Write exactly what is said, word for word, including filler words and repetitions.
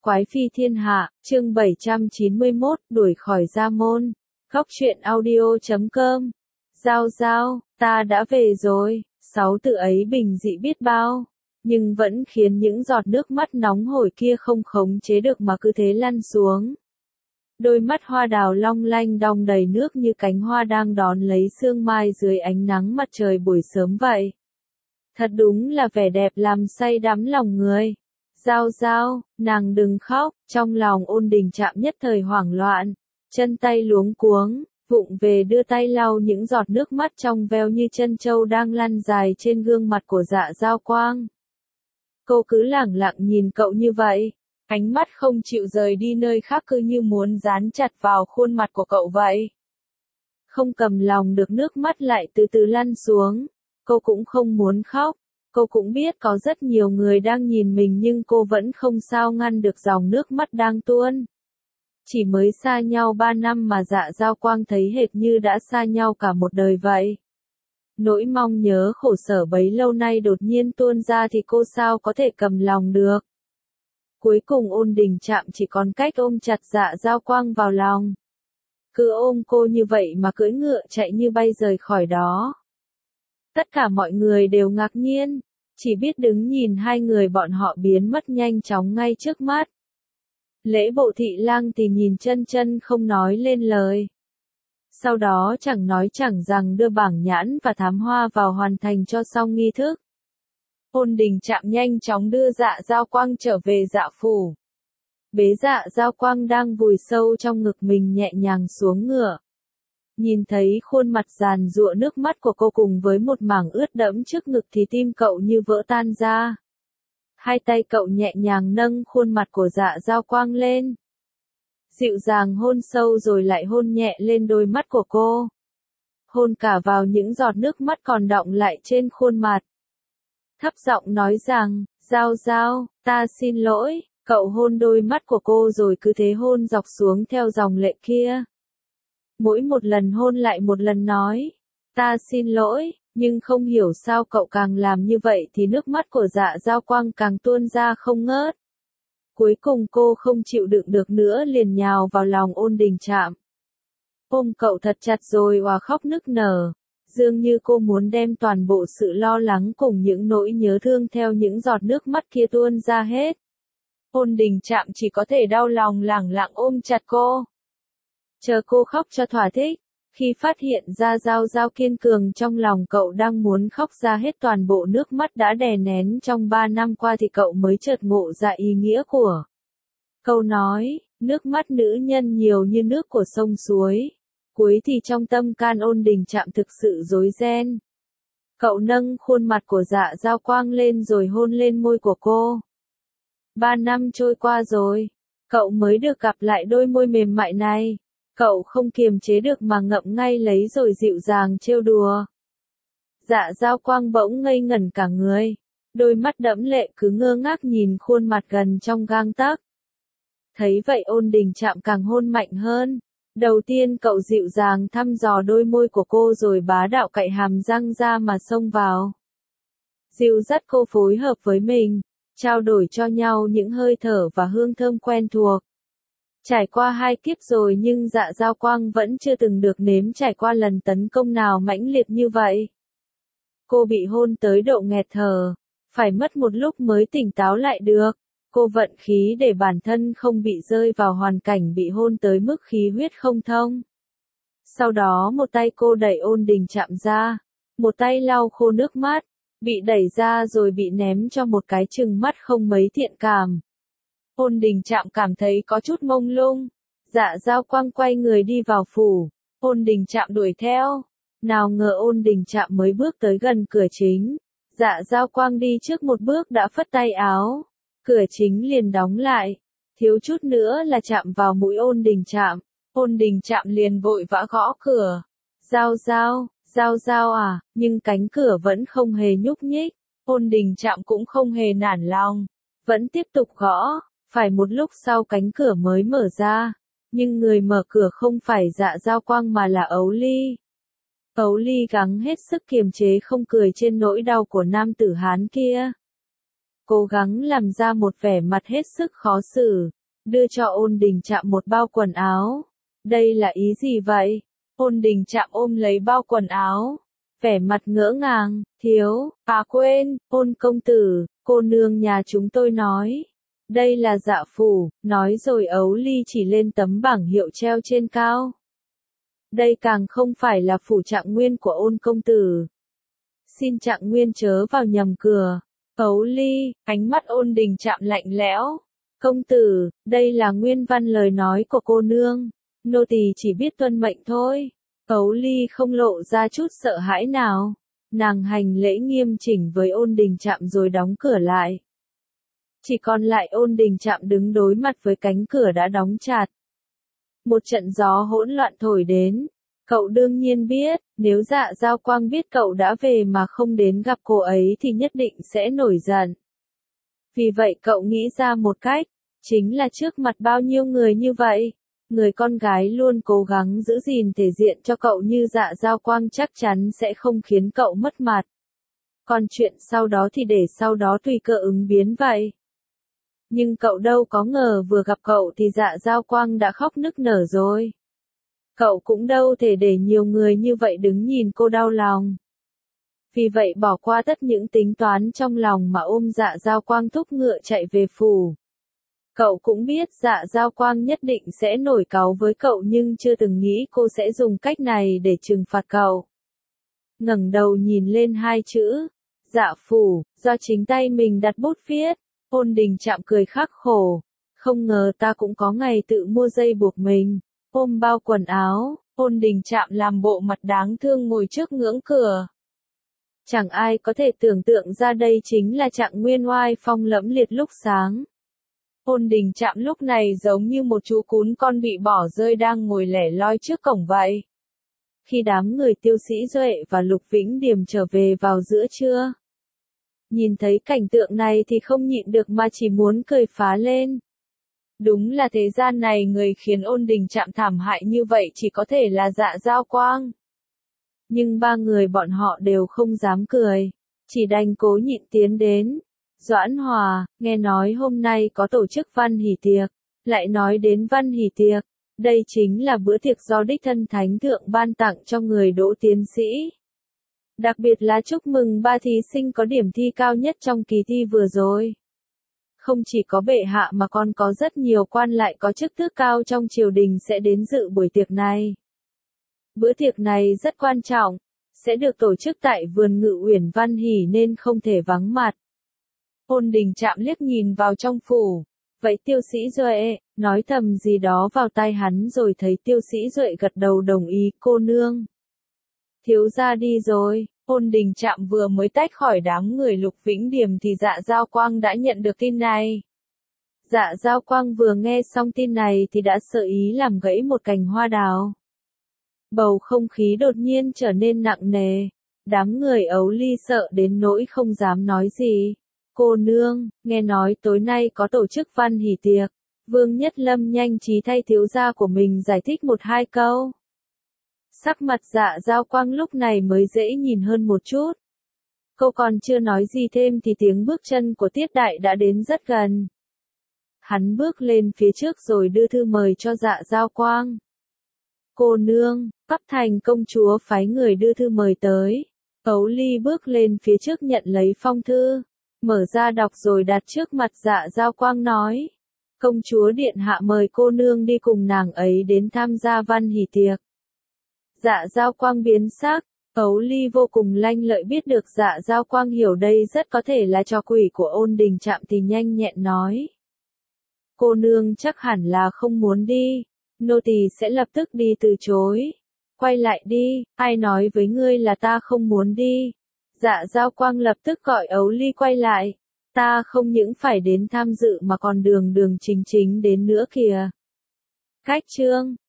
Quái phi thiên hạ, chương bảy trăm chín mươi mốt, đuổi khỏi gia môn. Góc truyện audio chấm com. Giao giao, ta đã về rồi. Sáu từ ấy bình dị biết bao, nhưng vẫn khiến những giọt nước mắt nóng hổi kia không khống chế được mà cứ thế lăn xuống. Đôi mắt hoa đào long lanh đong đầy nước như cánh hoa đang đón lấy sương mai dưới ánh nắng mặt trời buổi sớm vậy. Thật đúng là vẻ đẹp làm say đắm lòng người. Giao giao, nàng đừng khóc, trong lòng Ôn Đình Trạm nhất thời hoảng loạn, chân tay luống cuống, vụng về đưa tay lau những giọt nước mắt trong veo như chân trâu đang lăn dài trên gương mặt của Dạ Giao Quang. Cô cứ lẳng lặng nhìn cậu như vậy, ánh mắt không chịu rời đi nơi khác cứ như muốn dán chặt vào khuôn mặt của cậu vậy. Không cầm lòng được nước mắt lại từ từ lăn xuống, cô cũng không muốn khóc. Cô cũng biết có rất nhiều người đang nhìn mình nhưng cô vẫn không sao ngăn được dòng nước mắt đang tuôn. Chỉ mới xa nhau ba năm mà Dạ Giao Quang thấy hệt như đã xa nhau cả một đời vậy. Nỗi mong nhớ khổ sở bấy lâu nay đột nhiên tuôn ra thì cô sao có thể cầm lòng được. Cuối cùng Ôn Đình Trạm chỉ còn cách ôm chặt Dạ Giao Quang vào lòng. Cứ ôm cô như vậy mà cưỡi ngựa chạy như bay rời khỏi đó. Tất cả mọi người đều ngạc nhiên, chỉ biết đứng nhìn hai người bọn họ biến mất nhanh chóng ngay trước mắt. Lễ Bộ Thị Lang thì nhìn chân chân không nói lên lời. Sau đó chẳng nói chẳng rằng đưa bảng nhãn và thám hoa vào hoàn thành cho xong nghi thức. Ôn Đình Trạm nhanh chóng đưa Dạ Giao Quang trở về Dạ phủ. Bế Dạ Giao Quang đang vùi sâu trong ngực mình nhẹ nhàng xuống ngựa. Nhìn thấy khuôn mặt giàn giụa nước mắt của cô cùng với một mảng ướt đẫm trước ngực thì tim cậu như vỡ tan ra. Hai tay cậu nhẹ nhàng nâng khuôn mặt của Dạ Giao Quang lên. Dịu dàng hôn sâu rồi lại hôn nhẹ lên đôi mắt của cô. Hôn cả vào những giọt nước mắt còn đọng lại trên khuôn mặt. Thấp giọng nói rằng, Giao Giao, ta xin lỗi, cậu hôn đôi mắt của cô rồi cứ thế hôn dọc xuống theo dòng lệ kia. Mỗi một lần hôn lại một lần nói, ta xin lỗi, nhưng không hiểu sao cậu càng làm như vậy thì nước mắt của Dạ Giao Quang càng tuôn ra không ngớt. Cuối cùng cô không chịu đựng được nữa liền nhào vào lòng Ôn Đình Trạm. Ôm cậu thật chặt rồi òa khóc nức nở, dường như cô muốn đem toàn bộ sự lo lắng cùng những nỗi nhớ thương theo những giọt nước mắt kia tuôn ra hết. Ôn Đình Trạm chỉ có thể đau lòng lẳng lặng ôm chặt cô. Chờ cô khóc cho thỏa thích, khi phát hiện ra Giao Giao kiên cường trong lòng cậu đang muốn khóc ra hết toàn bộ nước mắt đã đè nén trong ba năm qua thì cậu mới chợt ngộ ra ý nghĩa của câu nói, nước mắt nữ nhân nhiều như nước của sông suối. Cuối thì trong tâm can Ôn Đình Trạm thực sự rối ren. Cậu nâng khuôn mặt của Dạ Giao Quang lên rồi hôn lên môi của cô. Ba năm trôi qua rồi, cậu mới được gặp lại đôi môi mềm mại này. Cậu không kiềm chế được mà ngậm ngay lấy rồi dịu dàng trêu đùa. Dạ Giao Quang bỗng ngây ngẩn cả người, đôi mắt đẫm lệ cứ ngơ ngác nhìn khuôn mặt gần trong gang tấc. Thấy vậy Ôn Đình Trạm càng hôn mạnh hơn. Đầu tiên cậu dịu dàng thăm dò đôi môi của cô rồi bá đạo cạy hàm răng ra mà xông vào. Dịu dắt cô phối hợp với mình, trao đổi cho nhau những hơi thở và hương thơm quen thuộc. Trải qua hai kiếp rồi nhưng Dạ Giao Quang vẫn chưa từng được nếm trải qua lần tấn công nào mãnh liệt như vậy. Cô bị hôn tới độ nghẹt thở, phải mất một lúc mới tỉnh táo lại được. Cô vận khí để bản thân không bị rơi vào hoàn cảnh bị hôn tới mức khí huyết không thông. Sau đó một tay cô đẩy Ôn Đình Trạm ra, một tay lau khô nước mắt, bị đẩy ra rồi bị ném cho một cái trừng mắt không mấy thiện cảm. Ôn Đình Trạm cảm thấy có chút mông lung. Dạ Giao Quang quay người đi vào phủ. Ôn Đình Trạm đuổi theo. Nào ngờ Ôn Đình Trạm mới bước tới gần cửa chính. Dạ Giao Quang đi trước một bước đã phất tay áo. Cửa chính liền đóng lại. Thiếu chút nữa là chạm vào mũi Ôn Đình Trạm. Ôn Đình Trạm liền vội vã gõ cửa. Giao Giao, Giao Giao à, nhưng cánh cửa vẫn không hề nhúc nhích. Ôn Đình Trạm cũng không hề nản lòng. Vẫn tiếp tục gõ. Phải một lúc sau cánh cửa mới mở ra, nhưng người mở cửa không phải Dạ Giao Quang mà là Ấu Ly. Ấu Ly gắng hết sức kiềm chế không cười trên nỗi đau của nam tử Hán kia. cố gắng làm ra một vẻ mặt hết sức khó xử, đưa cho Ôn Đình Trạm một bao quần áo. Đây là ý gì vậy? Ôn Đình Trạm ôm lấy bao quần áo, vẻ mặt ngỡ ngàng, thiếu, à quên, Ôn công tử, cô nương nhà chúng tôi nói. Đây là dạ phủ, nói rồi Ấu Ly chỉ lên tấm bảng hiệu treo trên cao. Đây càng không phải là phủ Trạng Nguyên của Ôn công tử. Xin Trạng Nguyên chớ vào nhầm cửa. Ấu Ly, ánh mắt Ôn Đình Trạm lạnh lẽo. Công tử, đây là nguyên văn lời nói của cô nương. Nô tỳ chỉ biết tuân mệnh thôi. Ấu Ly không lộ ra chút sợ hãi nào. Nàng hành lễ nghiêm chỉnh với Ôn Đình Trạm rồi đóng cửa lại. Chỉ còn lại Ôn Đình Trạm đứng đối mặt với cánh cửa đã đóng chặt. Một trận gió hỗn loạn thổi đến. Cậu đương nhiên biết, nếu Dạ Giao Quang biết cậu đã về mà không đến gặp cô ấy thì nhất định sẽ nổi giận. Vì vậy cậu nghĩ ra một cách, chính là trước mặt bao nhiêu người như vậy, người con gái luôn cố gắng giữ gìn thể diện cho cậu như Dạ Giao Quang chắc chắn sẽ không khiến cậu mất mặt. Còn chuyện sau đó thì để sau đó tùy cơ ứng biến vậy. Nhưng cậu đâu có ngờ vừa gặp cậu thì Dạ Giao Quang đã khóc nức nở rồi. Cậu cũng đâu thể để nhiều người như vậy đứng nhìn cô đau lòng. Vì vậy bỏ qua tất những tính toán trong lòng mà ôm Dạ Giao Quang thúc ngựa chạy về phủ. Cậu cũng biết Dạ Giao Quang nhất định sẽ nổi cáu với cậu nhưng chưa từng nghĩ cô sẽ dùng cách này để trừng phạt cậu. Ngẩng đầu nhìn lên hai chữ, Dạ phủ, do chính tay mình đặt bút viết, Ôn Đình Trạm cười khắc khổ. Không ngờ ta cũng có ngày tự mua dây buộc mình. Ôm bao quần áo, Ôn Đình Trạm làm bộ mặt đáng thương ngồi trước ngưỡng cửa. Chẳng ai có thể tưởng tượng ra đây chính là Trạng Nguyên oai phong lẫm liệt lúc sáng. Ôn Đình Trạm lúc này giống như một chú cún con bị bỏ rơi đang ngồi lẻ loi trước cổng vậy. Khi đám người Tiêu Sĩ Duệ và Lục Vĩnh Điềm trở về vào giữa trưa, nhìn thấy cảnh tượng này thì không nhịn được mà chỉ muốn cười phá lên. Đúng là thế gian này người khiến Ôn Đình Trạm thảm hại như vậy chỉ có thể là Dạ Giao Quang. Nhưng ba người bọn họ đều không dám cười, chỉ đành cố nhịn tiến đến. Doãn Hòa, nghe nói hôm nay có tổ chức văn hỷ tiệc, lại nói đến văn hỷ tiệc, đây chính là bữa tiệc do đích thân Thánh Thượng ban tặng cho người đỗ tiến sĩ. Đặc biệt là chúc mừng ba thí sinh có điểm thi cao nhất trong kỳ thi vừa rồi. Không chỉ có bệ hạ mà còn có rất nhiều quan lại có chức tước cao trong triều đình sẽ đến dự buổi tiệc này. Bữa tiệc này rất quan trọng, sẽ được tổ chức tại vườn Ngự Uyển Văn Hỷ nên không thể vắng mặt. Ôn Đình Trạm liếc nhìn vào trong phủ, vậy Tiêu Sĩ Duệ, nói thầm gì đó vào tai hắn rồi thấy Tiêu Sĩ Duệ gật đầu đồng ý, cô nương. Thiếu gia đi rồi. Ôn Đình Trạm vừa mới tách khỏi đám người Lục Vĩnh Điềm thì Dạ Giao Quang đã nhận được tin này. Dạ Giao Quang vừa nghe xong tin này thì đã sợ ý làm gãy một cành hoa đào. Bầu không khí đột nhiên trở nên nặng nề. Đám người Ấu Ly sợ đến nỗi không dám nói gì. Cô nương, nghe nói tối nay có tổ chức văn hỷ tiệc. Vương Nhất Lâm nhanh trí thay thiếu gia của mình giải thích một hai câu. Sắc mặt Dạ Giao Quang lúc này mới dễ nhìn hơn một chút. Cô còn chưa nói gì thêm thì tiếng bước chân của Tiết Đại đã đến rất gần. Hắn bước lên phía trước rồi đưa thư mời cho Dạ Giao Quang. Cô nương, Bắc Thành công chúa phái người đưa thư mời tới. Ấu Ly bước lên phía trước nhận lấy phong thư, mở ra đọc rồi đặt trước mặt Dạ Giao Quang nói. Công chúa điện hạ mời cô nương đi cùng nàng ấy đến tham gia văn hỷ tiệc. Dạ Giao Quang biến sắc, Ấu Ly vô cùng lanh lợi biết được Dạ Giao Quang hiểu đây rất có thể là trò quỷ của Ôn Đình Trạm thì nhanh nhẹn nói. Cô nương chắc hẳn là không muốn đi, nô tỳ sẽ lập tức đi từ chối. Quay lại đi, ai nói với ngươi là ta không muốn đi. Dạ Giao Quang lập tức gọi Ấu Ly quay lại, ta không những phải đến tham dự mà còn đường đường chính chính đến nữa kìa. Cách chương